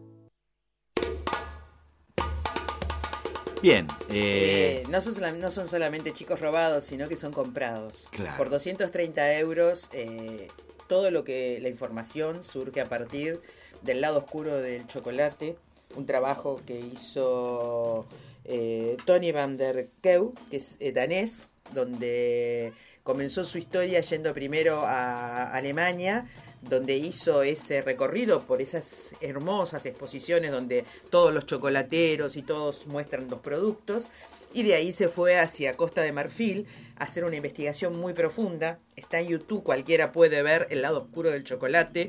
Bien. Eh... Eh, no, son, no son solamente chicos robados, sino que son comprados. Claro. Por doscientos treinta euros, eh, todo lo que la información surge a partir del lado oscuro del chocolate. Un trabajo que hizo eh, Tony van der Keu, que es eh, danés, donde comenzó su historia yendo primero a Alemania, donde hizo ese recorrido por esas hermosas exposiciones donde todos los chocolateros y todos muestran los productos, y de ahí se fue hacia Costa de Marfil a hacer una investigación muy profunda. Está en YouTube, cualquiera puede ver El lado oscuro del chocolate.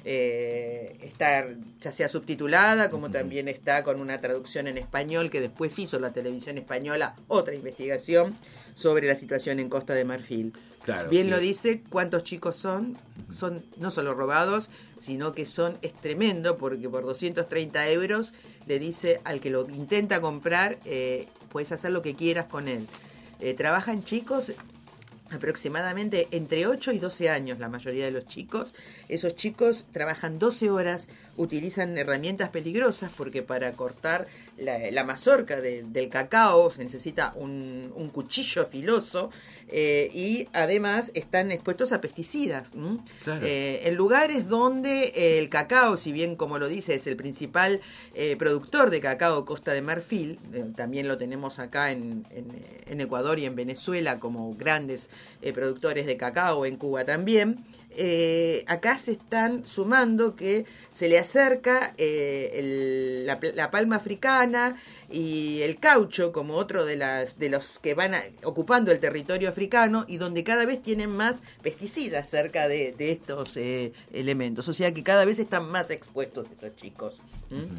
Eh, está ya sea subtitulada como también está con una traducción en español, que después hizo la televisión española otra investigación sobre la situación en Costa de Marfil. Claro, Bien que... lo dice, cuántos chicos son, son no solo robados, sino que son, es tremendo, porque por doscientos treinta euros le dice al que lo intenta comprar, eh, puedes hacer lo que quieras con él. Eh, trabajan chicos aproximadamente entre ocho y doce años, la mayoría de los chicos. Esos chicos trabajan doce horas, utilizan herramientas peligrosas porque para cortar la, la mazorca de, del cacao se necesita un, un cuchillo filoso, eh, y además están expuestos a pesticidas. Claro. Eh, en lugares donde el cacao, si bien como lo dice es el principal eh, productor de cacao Costa de Marfil, eh, también lo tenemos acá en, en, en Ecuador y en Venezuela como grandes eh, productores de cacao, en Cuba también. Eh, acá se están sumando que se le acerca eh, el, la, la palma africana y el caucho como otro de, las, de los que van a, ocupando el territorio africano, y donde cada vez tienen más pesticidas cerca de, de estos eh, elementos, o sea que cada vez están más expuestos estos chicos. ¿Mm? Uh-huh.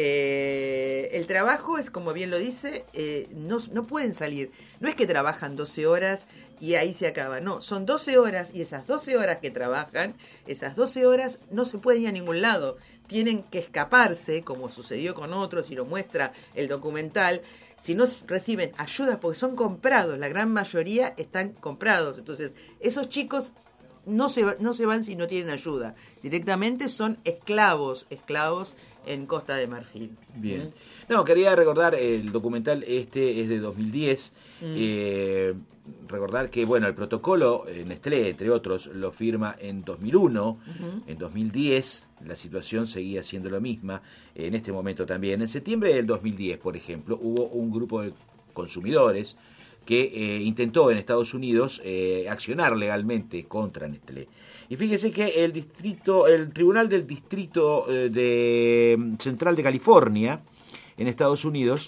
Eh, el trabajo es, como bien lo dice, eh, no, no pueden salir, no es que trabajan doce horas y ahí se acaba, no, son doce horas, y esas doce horas que trabajan, esas doce horas no se pueden ir a ningún lado, tienen que escaparse, como sucedió con otros y lo muestra el documental. Si no reciben ayuda, porque son comprados, la gran mayoría están comprados, entonces esos chicos no se, no se van si no tienen ayuda, directamente son esclavos, esclavos en Costa de Marfil. Bien. No, quería recordar, el documental este es de dos mil diez, mm. eh, recordar que, bueno, el protocolo eh, Nestlé, entre otros, lo firma en dos mil uno, uh-huh. En dos mil diez la situación seguía siendo la misma, en este momento también. En septiembre del dos mil diez, por ejemplo, hubo un grupo de consumidores que eh, intentó en Estados Unidos eh, accionar legalmente contra Nestlé. Y fíjese que el distrito, el Tribunal del Distrito eh, de Central de California, en Estados Unidos,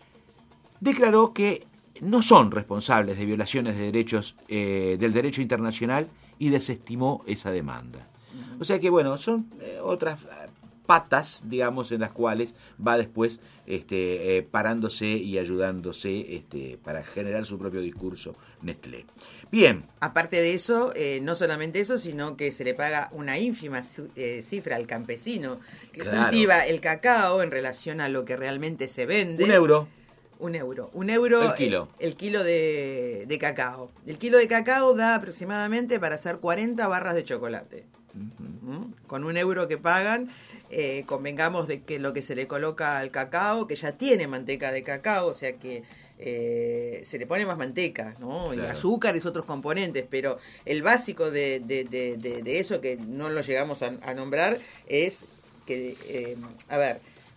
declaró que no son responsables de violaciones de derechos eh, del derecho internacional y desestimó esa demanda. Uh-huh. O sea que, bueno, son eh, otras patas, digamos, en las cuales va después este, eh, parándose y ayudándose este, para generar su propio discurso Nestlé. Bien. Aparte de eso, eh, no solamente eso, sino que se le paga una ínfima eh, cifra al campesino que Claro. cultiva el cacao en relación a lo que realmente se vende. Un euro. Un euro. Un euro. El kilo. El, el kilo de, de cacao. El kilo de cacao da aproximadamente para hacer cuarenta barras de chocolate. Uh-huh. ¿Mm? Con un euro que pagan, eh, convengamos de que lo que se le coloca al cacao, que ya tiene manteca de cacao, o sea que eh, se le pone más manteca, ¿no? Claro. Y azúcares, otros componentes, pero el básico de, de, de, de, de eso, que no lo llegamos a, a nombrar, es que, eh, a ver,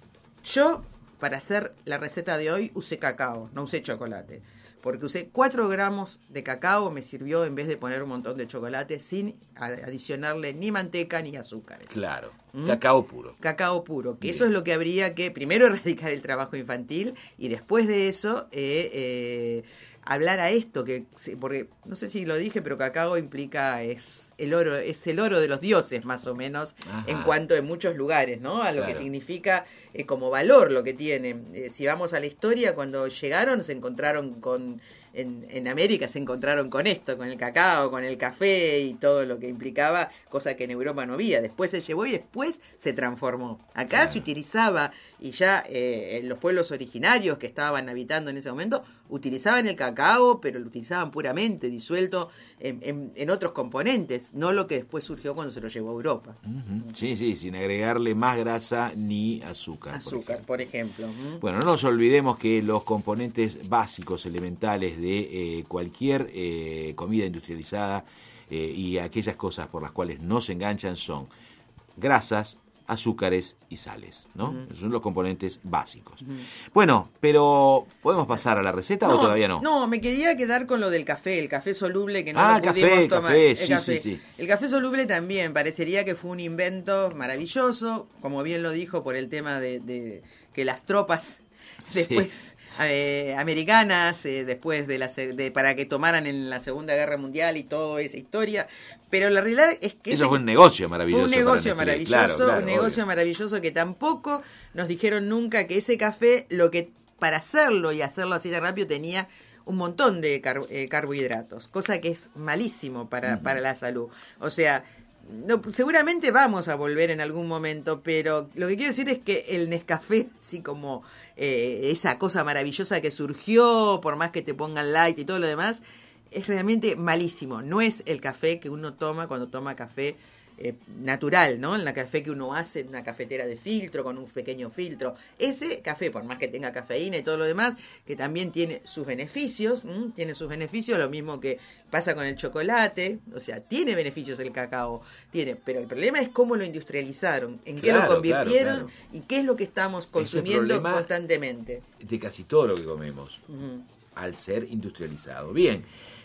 yo para hacer la receta de hoy usé cacao, no usé chocolate. Porque usé cuatro gramos de cacao, me sirvió en vez de poner un montón de chocolate sin adicionarle ni manteca ni azúcares. Claro, ¿Mm? cacao puro. Cacao puro, que Bien. eso es lo que habría que primero erradicar el trabajo infantil y después de eso eh, eh, hablar a esto, que porque no sé si lo dije, pero cacao implica es el oro, es el oro de los dioses más o menos. Ajá. En cuanto en muchos lugares, ¿no? A lo claro. que significa eh, como valor lo que tiene. Eh, si vamos a la historia, cuando llegaron se encontraron con En, en América se encontraron con esto, con el cacao, con el café y todo lo que implicaba, cosa que en Europa no había. Después se llevó y después se transformó. Acá claro. se utilizaba, y ya eh, los pueblos originarios que estaban habitando en ese momento, utilizaban el cacao, pero lo utilizaban puramente, disuelto en, en, en otros componentes, no lo que después surgió cuando se lo llevó a Europa. Uh-huh. Sí, sí, sin agregarle más grasa ni azúcar. Azúcar, por ejemplo. Por ejemplo. Uh-huh. Bueno, no nos olvidemos que los componentes básicos, elementales de de eh, cualquier eh, comida industrializada eh, y aquellas cosas por las cuales no se enganchan son grasas, azúcares y sales, ¿no? Uh-huh. Esos son los componentes básicos. Uh-huh. Bueno, pero ¿podemos pasar a la receta no, o todavía no? No, me quería quedar con lo del café, el café soluble que no ah, lo pudimos café, tomar. Café, el sí, café. Sí, sí. El café soluble también parecería que fue un invento maravilloso, como bien lo dijo, por el tema de, de que las tropas después... Sí. Eh, americanas eh, después de la de, para que tomaran en la Segunda Guerra Mundial y toda esa historia, pero la realidad es que eso ese, fue un negocio maravilloso, fue un negocio maravilloso, claro, claro, un negocio obvio. maravilloso que tampoco nos dijeron nunca que ese café, lo que para hacerlo y hacerlo así de rápido tenía un montón de car- eh, carbohidratos, cosa que es malísimo para, uh-huh. para la salud. O sea, no, seguramente vamos a volver en algún momento, pero lo que quiero decir es que el Nescafé, así como eh, esa cosa maravillosa que surgió, por más que te pongan light y todo lo demás, es realmente malísimo. No es el café que uno toma cuando toma café eh, natural, ¿no? En la café que uno hace en una cafetera de filtro, con un pequeño filtro. Ese café, por más que tenga cafeína y todo lo demás, que también tiene sus beneficios, ¿m? tiene sus beneficios, lo mismo que pasa con el chocolate, o sea, tiene beneficios el cacao, tiene, pero el problema es cómo lo industrializaron, en qué claro, lo convirtieron claro, claro. y qué es lo que estamos consumiendo constantemente. De casi todo lo que comemos, uh-huh. al ser industrializado. Bien.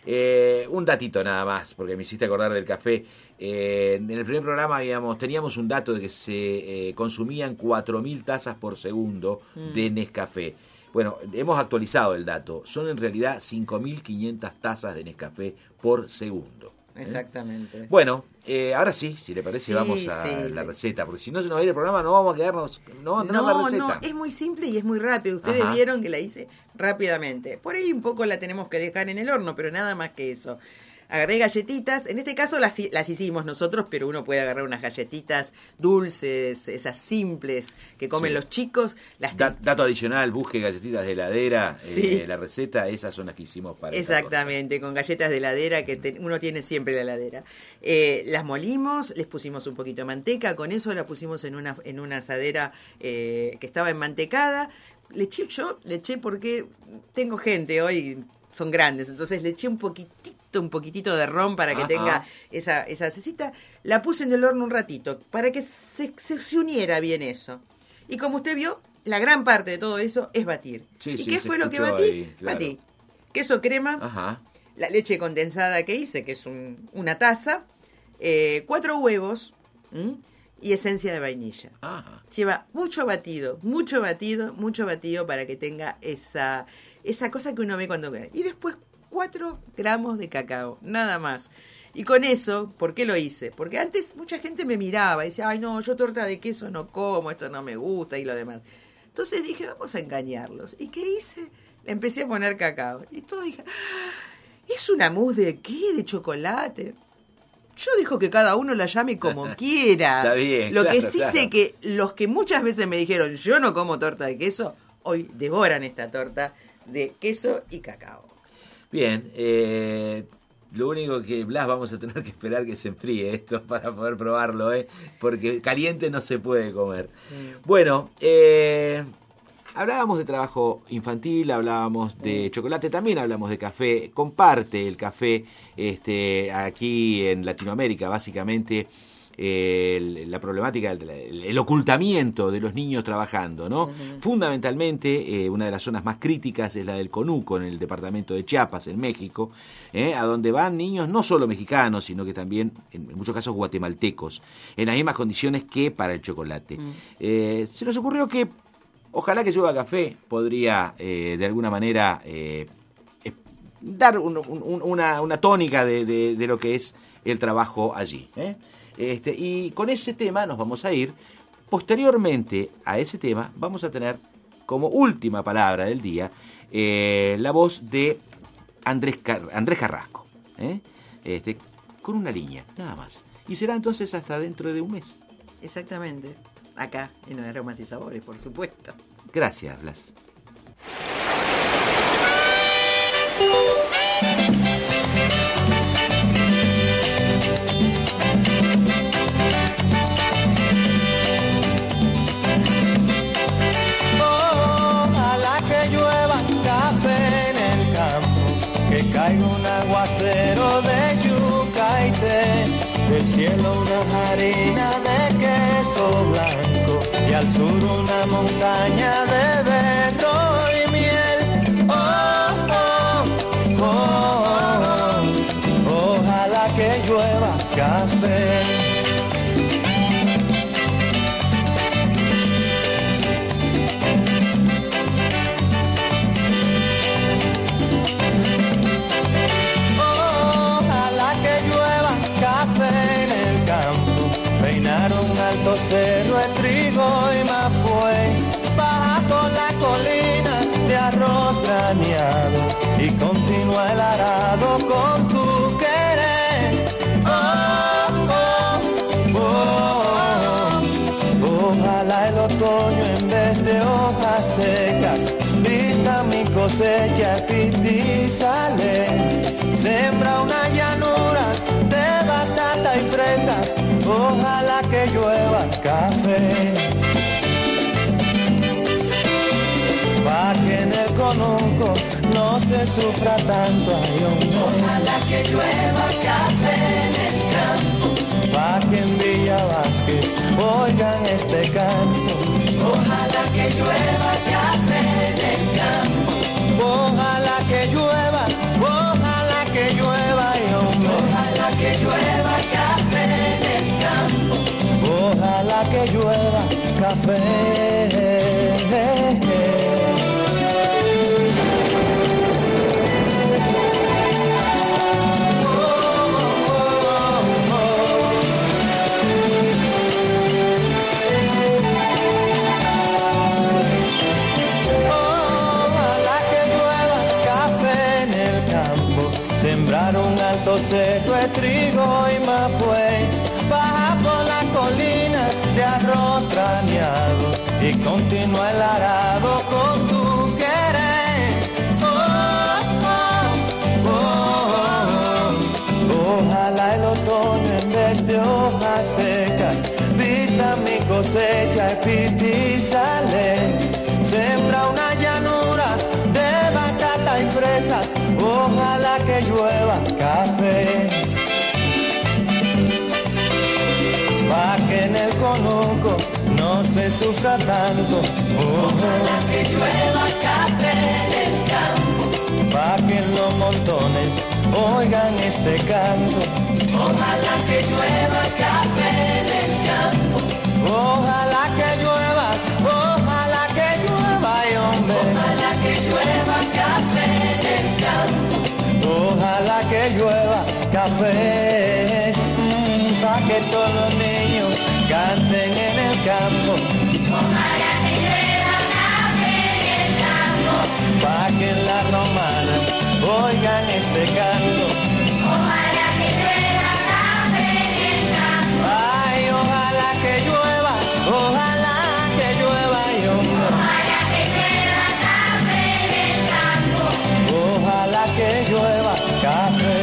Eh, un datito nada más, porque me hiciste acordar del café. Eh, en el primer programa habíamos, teníamos un dato de que se eh, consumían cuatro mil tazas por segundo mm. de Nescafé. Bueno, hemos actualizado el dato. Son en realidad cinco mil quinientas tazas de Nescafé por segundo. Exactamente. ¿Eh? Bueno, eh, ahora sí, si le parece, sí, vamos a sí. la receta, porque si no se nos va a ir el programa, no vamos a quedarnos, no vamos a tener no, la receta. No, es muy simple y es muy rápido. Ustedes Ajá. vieron que la hice rápidamente. Por ahí un poco la tenemos que dejar en el horno, pero nada más que eso. Agarré galletitas, en este caso las, las hicimos nosotros, pero uno puede agarrar unas galletitas dulces, esas simples que comen sí. los chicos. Las da, dato adicional, busque galletitas de heladera, sí. eh, la receta, esas son las que hicimos para exactamente, con galletas de heladera que te, uno tiene siempre en la heladera. Eh, las molimos, les pusimos un poquito de manteca, con eso la pusimos en una, en una asadera eh, que estaba enmantecada. Le eché, yo le eché porque tengo gente hoy, son grandes, entonces le eché un poquitito un poquitito de ron para que Ajá. tenga esa, esa cecita, la puse en el horno un ratito para que se, se, se uniera bien eso. Y como usted vio, la gran parte de todo eso es batir. Sí, ¿Y sí, qué fue lo que batí? Ahí, claro. Batí queso crema, Ajá. la leche condensada que hice, que es un, una taza, eh, cuatro huevos ¿m? y esencia de vainilla. Ajá. Lleva mucho batido, mucho batido, mucho batido para que tenga esa, esa cosa que uno ve cuando... Y después cuatro gramos de cacao, nada más. Y con eso, ¿por qué lo hice? Porque antes mucha gente me miraba y decía, ay no, yo torta de queso no como, esto no me gusta y lo demás. Entonces dije, vamos a engañarlos. ¿Y qué hice? Le empecé a poner cacao. Y todos dije, ¿es una mousse de qué? ¿De chocolate? Yo digo que cada uno la llame como quiera. Está bien, Lo claro, que sí claro. sé que los que muchas veces me dijeron, yo no como torta de queso, hoy devoran esta torta de queso y cacao. Bien, eh... lo único que, Blas, vamos a tener que esperar que se enfríe esto para poder probarlo, ¿eh? Porque caliente no se puede comer. Mm. Bueno, eh, hablábamos de trabajo infantil, hablábamos de mm. chocolate, también hablamos de café. Comparte el café este, aquí en Latinoamérica, básicamente, eh, el, la problemática, el, el ocultamiento de los niños trabajando, ¿no? Uh-huh. Fundamentalmente, eh, una de las zonas más críticas es la del Conuco, en el departamento de Chiapas, en México, eh, a donde van niños no solo mexicanos, sino que también, en, en muchos casos, guatemaltecos, en las mismas condiciones que para el chocolate. Uh-huh. Eh, se nos ocurrió que, ojalá que Llueva Café podría, eh, de alguna manera, eh, eh, dar un, un, una, una tónica de, de, de lo que es el trabajo allí, ¿eh? Este, y con ese tema nos vamos a ir. Posteriormente a ese tema vamos a tener como última palabra del día eh, la voz de Andrés, Car- Andrés Carrasco, ¿eh? este, con una línea, nada más. Y será entonces hasta dentro de un mes. Exactamente. Acá, en Aromas y Sabores, por supuesto. Gracias, Blas. Caiga un aguacero de yuca y té, del cielo una harina de queso blanco y al sur una montaña de berro y miel. Oh, oh, oh, oh, ojalá que llueva café. Cerro de trigo y mapuey, baja por la colina de arroz graneado y continúa el arado con tu querer. Oh, oh, oh, oh, ojalá el otoño en vez de hojas secas vista mi cosecha y sale. Sembra una llanura de batata y fresas, ojalá que llueva café. Pa' que en el conuco no se sufra tanto, ay, hombre. Ojalá que llueva café en el campo. Pa' que en Villa Vázquez oigan este canto. Ojalá que llueva café en el campo. Ojalá que llueva, ojalá que llueva, ay, hombre. Ojalá que llueva café en el campo. Ojalá que llueva café. Seco de trigo y mapuey, baja por la colina de arroz graneado y continúa el arado con tu querer. Oh, oh, oh, oh, ojalá el otoño en vez de hojas secas vista mi cosecha y pipi sale. Sembra una llanura de batata y fresas, ojalá que llueva café. Pa' que en el conuco no se sufra tanto, ojalá que llueva café en el campo. Pa' que en los montones oigan este canto. Ojalá que llueva café en el campo. Ojalá que llueva, ojalá que llueva, ay, hombre. Ojalá que llueva café en el campo. Ojalá que llueva café. este canto. Ojalá que llueva café en el campo. Ay, ojalá que llueva, ojalá que llueva yo. Ojalá que llueva café en el campo. Ojalá que llueva café.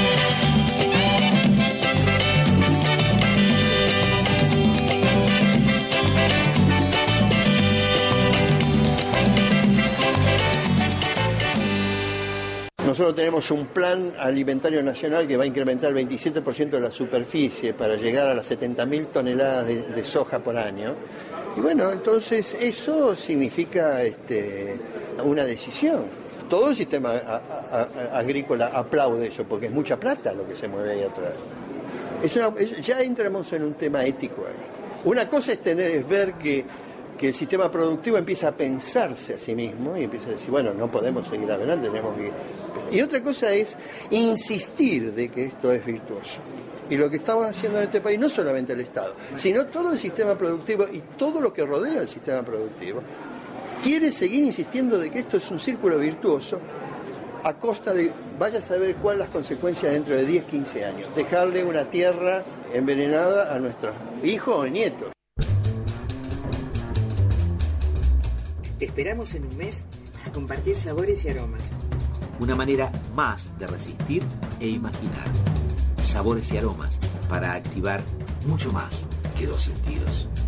Nosotros tenemos un plan alimentario nacional que va a incrementar el veintisiete por ciento de la superficie para llegar a las setenta mil toneladas de, de soja por año. Y bueno, entonces eso significa este, una decisión. Todo el sistema a, a, a, agrícola aplaude eso, porque es mucha plata lo que se mueve ahí atrás. Es una, es, ya entramos en un tema ético ahí. Una cosa es tener, es ver que, que el sistema productivo empieza a pensarse a sí mismo y empieza a decir, bueno, no podemos seguir adelante, tenemos que... Y otra cosa es insistir de que esto es virtuoso. Y lo que estamos haciendo en este país, no solamente el Estado, sino todo el sistema productivo y todo lo que rodea el sistema productivo, quiere seguir insistiendo de que esto es un círculo virtuoso a costa de, vaya a saber cuáles las consecuencias dentro de diez, quince años. Dejarle una tierra envenenada a nuestros hijos o nietos. Te esperamos en un mes a compartir sabores y aromas. Una manera más de resistir e imaginar. Sabores y aromas para activar mucho más que dos sentidos.